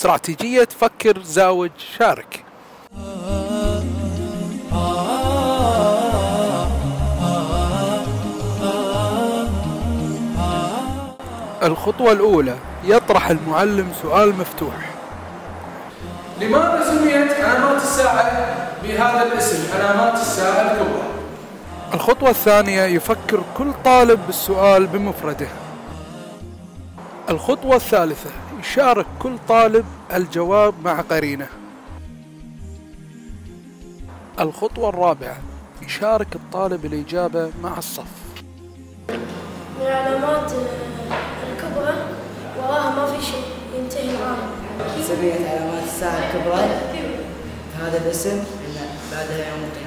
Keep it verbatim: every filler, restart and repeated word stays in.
استراتيجية فكر زاوج شارك. الخطوة الأولى: يطرح المعلم سؤال مفتوح. لماذا سميت علامات الساعة بهذا الاسم، علامات الساعة الكبرى؟ الخطوة الثانية: يفكر كل طالب بالسؤال بمفرده. الخطوة الثالثة: يشارك كل طالب الجواب مع قرينه. الخطوة الرابعة: يشارك الطالب الإجابة مع الصف. من العلامات الكبرى وراها ما في شيء ينتهي العالم. سميت علامات الساعة الكبرى هذا الاسم بعدها يوم القيامة.